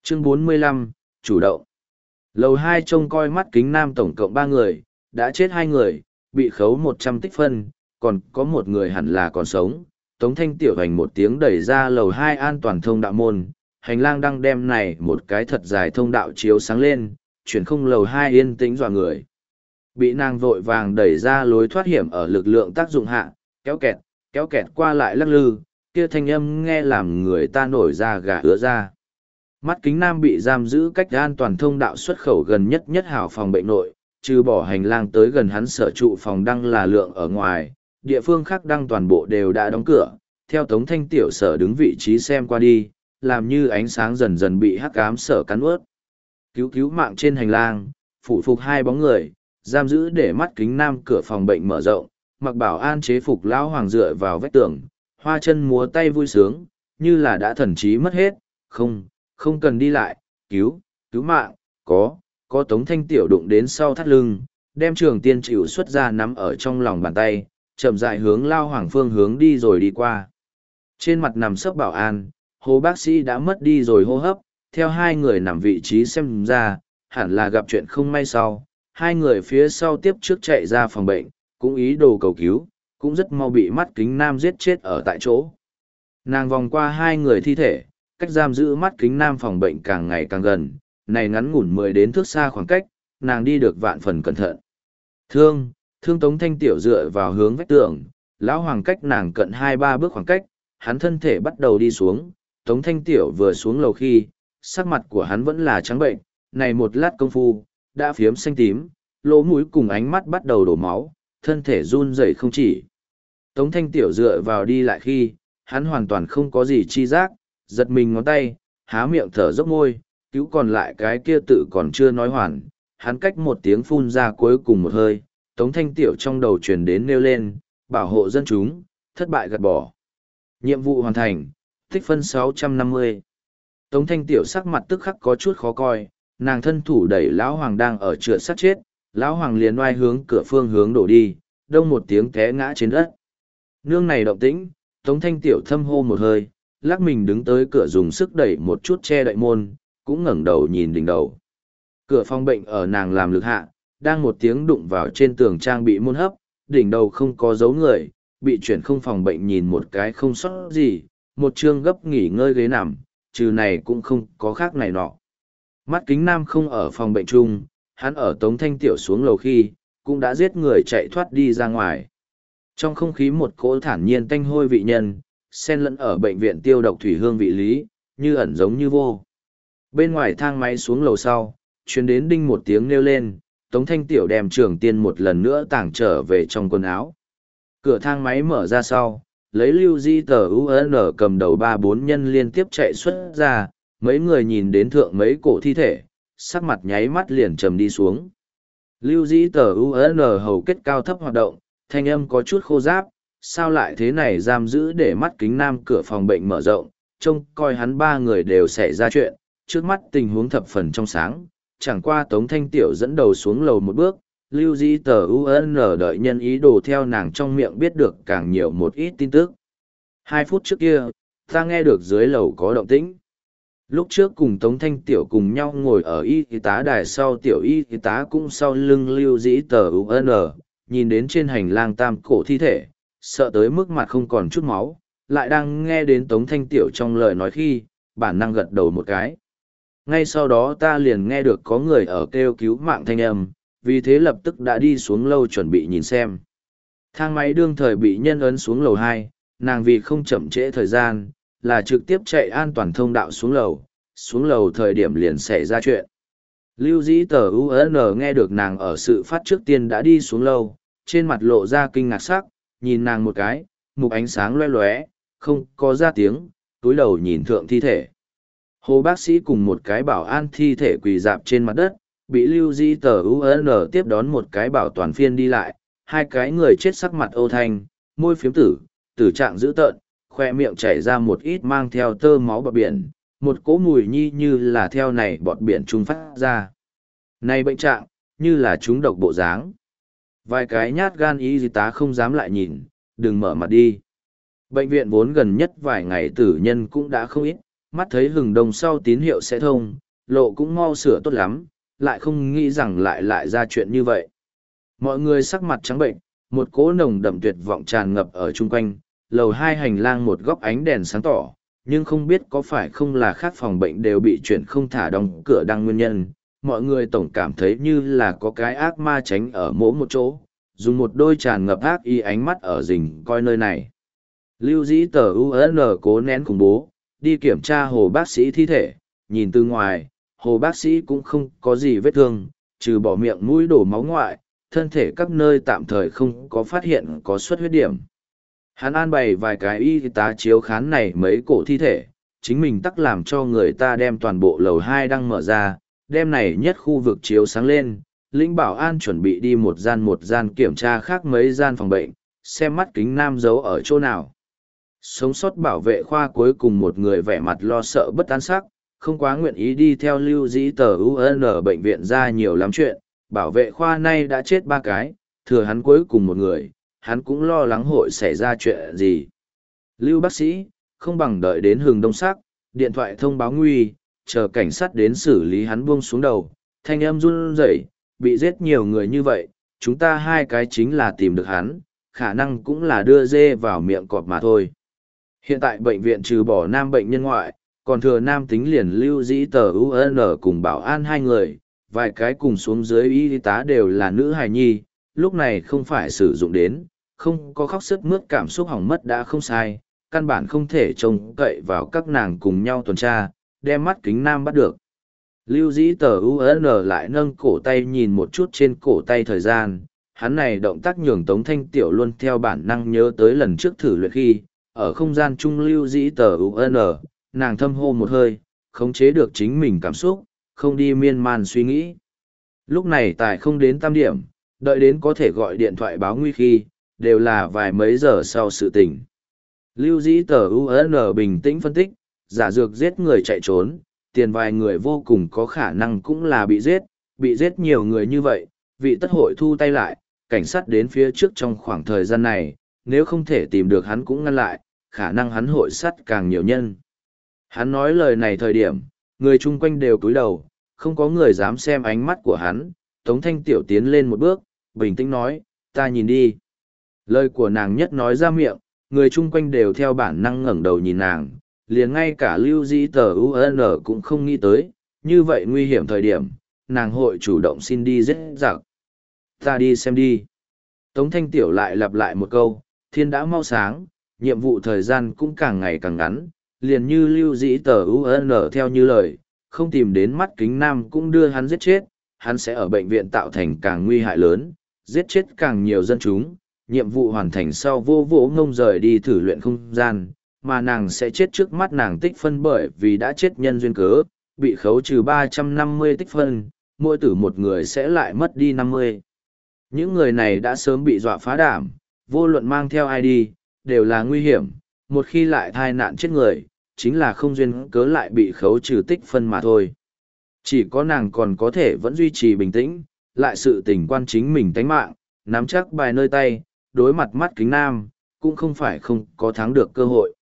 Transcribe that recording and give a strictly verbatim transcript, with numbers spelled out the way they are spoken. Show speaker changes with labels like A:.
A: Chương bốn mươi lăm, chủ động. Lầu hai trông coi mắt kính nam tổng cộng ba người, đã chết hai người, bị khấu một trăm tích phân, còn có một người hẳn là còn sống. Tống Thanh Tiểu hành một tiếng đẩy ra lầu hai an toàn thông đạo môn, hành lang đang đem này một cái thật dài thông đạo chiếu sáng lên, chuyển không lầu hai yên tĩnh dọa người. Bị nàng vội vàng đẩy ra lối thoát hiểm ở lực lượng tác dụng hạ, kéo kẹt, kéo kẹt qua lại lắc lư, kia thanh âm nghe làm người ta nổi da gà ứa ra. Mắt kính nam bị giam giữ cách an toàn thông đạo xuất khẩu gần nhất nhất hảo phòng bệnh nội, trừ bỏ hành lang tới gần hắn sở trụ phòng đăng là lượng ở ngoài, địa phương khác đăng toàn bộ đều đã đóng cửa, theo Tống Thanh Tiểu sở đứng vị trí xem qua đi, làm như ánh sáng dần dần bị hắc ám sở cắn ướt. Cứu cứu mạng trên hành lang, phủ phục hai bóng người, giam giữ để mắt kính nam cửa phòng bệnh mở rộng, mặc bảo an chế phục lão hoàng dựa vào vách tường, hoa chân múa tay vui sướng, như là đã thần trí mất hết, không, không cần đi lại, cứu, cứu mạng, có, có Tống Thanh Tiểu đụng đến sau thắt lưng, đem trường tiên chịu xuất ra nắm ở trong lòng bàn tay, chậm rãi hướng lao hoàng phương hướng đi rồi đi qua. Trên mặt nằm sấp bảo an, hồ bác sĩ đã mất đi rồi hô hấp, theo hai người nằm vị trí xem ra, hẳn là gặp chuyện không may sau. Hai người phía sau tiếp trước chạy ra phòng bệnh, cũng ý đồ cầu cứu, cũng rất mau bị mắt kính nam giết chết ở tại chỗ. Nàng vòng qua hai người thi thể, cách giam giữ mắt kính nam phòng bệnh càng ngày càng gần, này ngắn ngủn mười đến thước xa khoảng cách, nàng đi được vạn phần cẩn thận. Thương, thương Tống Thanh Tiểu dựa vào hướng vách tường, lão hoàng cách nàng cận hai ba bước khoảng cách, hắn thân thể bắt đầu đi xuống, Tống Thanh Tiểu vừa xuống lầu khi, sắc mặt của hắn vẫn là trắng bệnh, này một lát công phu, đã phiếm xanh tím, lỗ mũi cùng ánh mắt bắt đầu đổ máu, thân thể run rẩy không chỉ. Tống Thanh Tiểu dựa vào đi lại khi, hắn hoàn toàn không có gì chi giác, giật mình ngón tay, há miệng thở dốc môi, cứu còn lại cái kia tự còn chưa nói hoàn, hắn cách một tiếng phun ra cuối cùng một hơi, Tống Thanh Tiểu trong đầu truyền đến nêu lên, bảo hộ dân chúng, thất bại gạt bỏ. Nhiệm vụ hoàn thành, tích phân sáu trăm năm mươi. Tống Thanh Tiểu sắc mặt tức khắc có chút khó coi, nàng thân thủ đẩy lão hoàng đang ở trượt sát chết, lão hoàng liền oai hướng cửa phương hướng đổ đi, đông một tiếng té ngã trên đất. Nương này động tĩnh, Tống Thanh Tiểu thâm hô một hơi, lắc mình đứng tới cửa dùng sức đẩy một chút che đậy môn, cũng ngẩng đầu nhìn đỉnh đầu. Cửa phòng bệnh ở nàng làm lực hạ, đang một tiếng đụng vào trên tường trang bị môn hấp, đỉnh đầu không có dấu người, bị chuyển không phòng bệnh nhìn một cái không sót gì, một chương gấp nghỉ ngơi ghế nằm, trừ này cũng không có khác này nọ. Mắt kính nam không ở phòng bệnh chung, hắn ở Tống Thanh Tiểu xuống lầu khi, cũng đã giết người chạy thoát đi ra ngoài. Trong không khí một cỗ thản nhiên tanh hôi vị nhân, xen lẫn ở bệnh viện tiêu độc thủy hương vị lý, như ẩn giống như vô. Bên ngoài thang máy xuống lầu sau, chuyến đến đinh một tiếng nêu lên, Tống Thanh Tiểu đem trường tiên một lần nữa tàng trở về trong quần áo. Cửa thang máy mở ra sau, lấy lưu di tờ u en cầm đầu ba bốn nhân liên tiếp chạy xuất ra, mấy người nhìn đến thượng mấy cổ thi thể, sắc mặt nháy mắt liền trầm đi xuống. Lưu di tờ u en hầu kết cao thấp hoạt động, thanh âm có chút khô giáp, sao lại thế này giam giữ để mắt kính nam cửa phòng bệnh mở rộng, trông coi hắn ba người đều xảy ra chuyện, trước mắt tình huống thập phần trong sáng, chẳng qua Tống Thanh Tiểu dẫn đầu xuống lầu một bước, lưu di tờ u en đợi nhân ý đồ theo nàng trong miệng biết được càng nhiều một ít tin tức. Hai phút trước kia, ta nghe được dưới lầu có động tĩnh. Lúc trước cùng Tống Thanh Tiểu cùng nhau ngồi ở y tá đài sau, tiểu y tá cũng sau lưng lưu dĩ tờ u en, nhìn đến trên hành lang tam cổ thi thể, sợ tới mức mặt không còn chút máu, lại đang nghe đến Tống Thanh Tiểu trong lời nói khi, bản năng gật đầu một cái. Ngay sau đó ta liền nghe được có người ở kêu cứu mạng thanh âm, vì thế lập tức đã đi xuống lâu chuẩn bị nhìn xem. Thang máy đương thời bị nhân ấn xuống lầu hai, nàng vì không chậm trễ thời gian, là trực tiếp chạy an toàn thông đạo xuống lầu, xuống lầu thời điểm liền xảy ra chuyện. Lưu dĩ tờ u en nghe được nàng ở sự phát trước tiên đã đi xuống lầu, trên mặt lộ ra kinh ngạc sắc, nhìn nàng một cái, mục ánh sáng loe loé, không có ra tiếng, túi đầu nhìn thượng thi thể. Hồ bác sĩ cùng một cái bảo an thi thể quỳ dạp trên mặt đất, bị lưu di tờ u en tiếp đón một cái bảo toàn phiên đi lại, hai cái người chết sắc mặt âu thanh, môi phiếm tử, tử trạng dữ tợn, khoe miệng chảy ra một ít mang theo tơ máu bọt biển, một cỗ mùi nhi như là theo này bọt biển trung phát ra. Này bệnh trạng, như là chúng độc bộ dáng. Vài cái nhát gan y tá không dám lại nhìn, đừng mở mặt đi. Bệnh viện vốn gần nhất vài ngày tử nhân cũng đã không ít, mắt thấy hừng đông sau tín hiệu sẽ thông, lộ cũng mau sửa tốt lắm, lại không nghĩ rằng lại lại ra chuyện như vậy. Mọi người sắc mặt trắng bệnh, một cỗ nồng đậm tuyệt vọng tràn ngập ở chung quanh, lầu hai hành lang một góc ánh đèn sáng tỏ, nhưng không biết có phải không là khác phòng bệnh đều bị chuyển không thả đóng cửa đăng nguyên nhân. Mọi người tổng cảm thấy như là có cái ác ma tránh ở mỗi một chỗ, dùng một đôi tràn ngập ác ý ánh mắt ở rình coi nơi này. Lưu dĩ tờ u en cố nén khủng bố, đi kiểm tra hồ bác sĩ thi thể, nhìn từ ngoài, hồ bác sĩ cũng không có gì vết thương, trừ bỏ miệng mũi đổ máu ngoại, thân thể các nơi tạm thời không có phát hiện có xuất huyết điểm. Hắn an bày vài cái y tá chiếu khán này mấy cổ thi thể, chính mình tắc làm cho người ta đem toàn bộ lầu hai đang mở ra, đem này nhất khu vực chiếu sáng lên, lĩnh bảo an chuẩn bị đi một gian một gian kiểm tra khác mấy gian phòng bệnh, xem mắt kính nam giấu ở chỗ nào. Sống sót bảo vệ khoa cuối cùng một người vẻ mặt lo sợ bất an sắc, không quá nguyện ý đi theo lưu dĩ tờ u en bệnh viện ra nhiều lắm chuyện, bảo vệ khoa nay đã chết ba cái, thừa hắn cuối cùng một người, hắn cũng lo lắng hội xảy ra chuyện gì. Lưu bác sĩ, không bằng đợi đến hừng đông sắc, điện thoại thông báo nguy, chờ cảnh sát đến xử lý. Hắn buông xuống đầu, thanh âm run rẩy, bị giết nhiều người như vậy, chúng ta hai cái chính là tìm được hắn, khả năng cũng là đưa dê vào miệng cọp mà thôi. Hiện tại bệnh viện trừ bỏ nam bệnh nhân ngoại, còn thừa nam tính liền lưu dĩ tờ u en cùng bảo an hai người, vài cái cùng xuống dưới y tá đều là nữ hài nhi, lúc này không phải sử dụng đến, không có khóc sướt mướt cảm xúc hỏng mất đã không sai, căn bản không thể trông cậy vào các nàng cùng nhau tuần tra, đem mắt kính nam bắt được. Lưu dĩ tờ u en lại nâng cổ tay nhìn một chút trên cổ tay thời gian, hắn này động tác nhường Tống Thanh Tiểu luôn theo bản năng nhớ tới lần trước thử luyện khi, ở không gian trung lưu dĩ tờ u en, nàng thâm hô một hơi, khống chế được chính mình cảm xúc, không đi miên man suy nghĩ. Lúc này tại không đến tam điểm, đợi đến có thể gọi điện thoại báo nguy khi, đều là vài mấy giờ sau sự tình. Lưu dĩ tờ u en bình tĩnh phân tích, giả dược giết người chạy trốn, tiền vài người vô cùng có khả năng cũng là bị giết, bị giết nhiều người như vậy, vị tất hội thu tay lại, cảnh sát đến phía trước trong khoảng thời gian này, nếu không thể tìm được hắn cũng ngăn lại, khả năng hắn hội sát càng nhiều nhân. Hắn nói lời này thời điểm, người chung quanh đều cúi đầu, không có người dám xem ánh mắt của hắn. Tống Thanh Tiểu tiến lên một bước, bình tĩnh nói, ta nhìn đi. Lời của nàng nhất nói ra miệng, người chung quanh đều theo bản năng ngẩng đầu nhìn nàng, liền ngay cả lưu dĩ tờ u en cũng không nghĩ tới, như vậy nguy hiểm thời điểm, nàng hội chủ động xin đi giết giặc. Ta đi xem đi. Tống Thanh Tiểu lại lặp lại một câu, thiên đã mau sáng, nhiệm vụ thời gian cũng càng ngày càng ngắn, liền như lưu dĩ tờ u en theo như lời, không tìm đến mắt kính nam cũng đưa hắn giết chết, hắn sẽ ở bệnh viện tạo thành càng nguy hại lớn, giết chết càng nhiều dân chúng, nhiệm vụ hoàn thành sau vô vỗ ngông rời đi thử luyện không gian, mà nàng sẽ chết trước mắt nàng tích phân bởi vì đã chết nhân duyên cớ, bị khấu trừ ba trăm năm mươi tích phân, mỗi tử một người sẽ lại mất đi năm mươi. Những người này đã sớm bị dọa phá đảm, vô luận mang theo ai đi, đều là nguy hiểm, một khi lại thai nạn chết người, chính là không duyên cớ lại bị khấu trừ tích phân mà thôi. Chỉ có nàng còn có thể vẫn duy trì bình tĩnh, lại sự tình quan chính mình tánh mạng, nắm chắc bài nơi tay, đối mặt mắt kính nam, cũng không phải không có thắng được cơ hội.